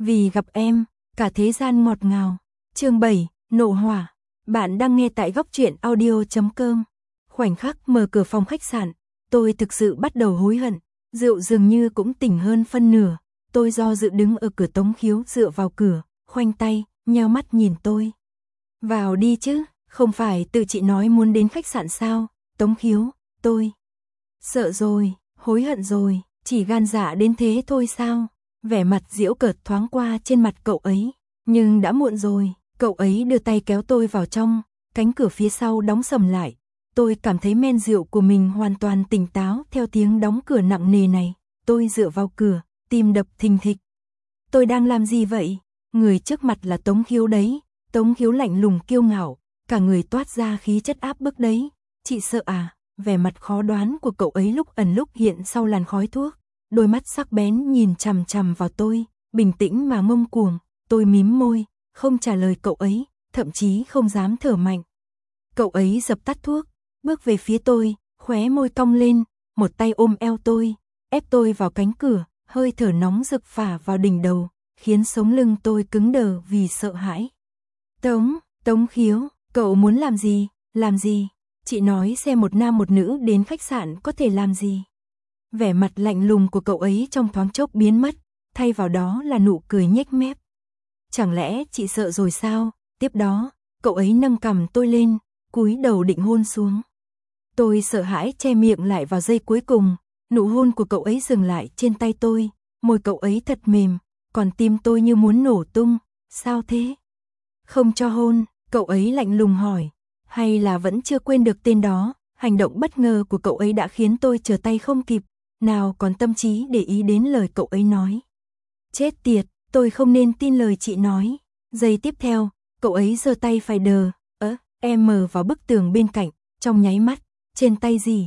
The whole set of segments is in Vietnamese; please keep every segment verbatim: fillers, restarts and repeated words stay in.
Vì gặp em, cả thế gian ngọt ngào. Chương bảy, nộ hỏa. Bạn đang nghe tại góc truyện audio chấm com. Khoảnh khắc mở cửa phòng khách sạn, tôi thực sự bắt đầu hối hận. Rượu dường như cũng tỉnh hơn phân nửa. Tôi do dự đứng ở cửa. Tống Khiếu dựa vào cửa, khoanh tay, nheo mắt nhìn tôi. Vào đi chứ, không phải tự chị nói muốn đến khách sạn sao? Tống Khiếu, tôi sợ rồi, hối hận rồi, chỉ gan dạ đến thế thôi sao? Vẻ mặt giễu cợt thoáng qua trên mặt cậu ấy, nhưng đã muộn rồi. Cậu ấy đưa tay kéo tôi vào trong, cánh cửa phía sau đóng sầm lại. Tôi cảm thấy men rượu của mình hoàn toàn tỉnh táo theo tiếng đóng cửa nặng nề này. Tôi dựa vào cửa, tim đập thình thịch. Tôi đang làm gì vậy? Người trước mặt là Tống Khiếu đấy. Tống Khiếu lạnh lùng kiêu ngạo, cả người toát ra khí chất áp bức đấy. Chị sợ à? Vẻ mặt khó đoán của cậu ấy lúc ẩn lúc hiện sau làn khói thuốc. Đôi mắt sắc bén nhìn chằm chằm vào tôi, bình tĩnh mà ngông cuồng. Tôi mím môi, không trả lời cậu ấy, thậm chí không dám thở mạnh. Cậu ấy dập tắt thuốc, bước về phía tôi, khóe môi cong lên, một tay ôm eo tôi, ép tôi vào cánh cửa, hơi thở nóng rực phả vào đỉnh đầu, khiến sống lưng tôi cứng đờ vì sợ hãi. Tống, Tống Khiếu, cậu muốn làm gì, làm gì? Chị nói xem một nam một nữ đến khách sạn có thể làm gì? Vẻ mặt lạnh lùng của cậu ấy trong thoáng chốc biến mất, thay vào đó là nụ cười nhếch mép. Chẳng lẽ chị sợ rồi sao? Tiếp đó, cậu ấy nâng cằm tôi lên, cúi đầu định hôn xuống. Tôi sợ hãi che miệng lại vào giây cuối cùng, nụ hôn của cậu ấy dừng lại trên tay tôi, môi cậu ấy thật mềm, còn tim tôi như muốn nổ tung. Sao thế? Không cho hôn, cậu ấy lạnh lùng hỏi, hay là vẫn chưa quên được tên đó? Hành động bất ngờ của cậu ấy đã khiến tôi trở tay không kịp, nào còn tâm trí để ý đến lời cậu ấy nói. Chết tiệt, tôi không nên tin lời chị nói. Giây tiếp theo, cậu ấy giơ tay phải đờ, ớ, em mờ vào bức tường bên cạnh, trong nháy mắt, trên tay gì?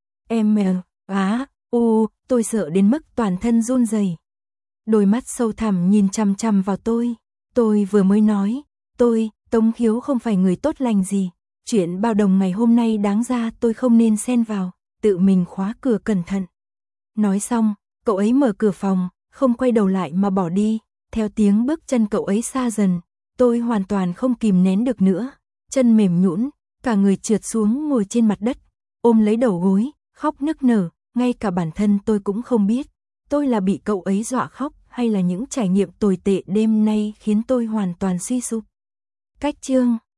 Em mờ, á, u, tôi sợ đến mức toàn thân run rẩy. Đôi mắt sâu thẳm nhìn chằm chằm vào tôi. Tôi vừa mới nói, tôi, Tống Khiếu không phải người tốt lành gì. Chuyện bao đồng ngày hôm nay đáng ra tôi không nên xen vào, tự mình khóa cửa cẩn thận. Nói xong, cậu ấy mở cửa phòng, không quay đầu lại mà bỏ đi. Theo tiếng bước chân cậu ấy xa dần, tôi hoàn toàn không kìm nén được nữa. Chân mềm nhũn, cả người trượt xuống ngồi trên mặt đất, ôm lấy đầu gối, khóc nức nở. Ngay cả bản thân tôi cũng không biết, tôi là bị cậu ấy dọa khóc hay là những trải nghiệm tồi tệ đêm nay khiến tôi hoàn toàn suy sụp. Cách chương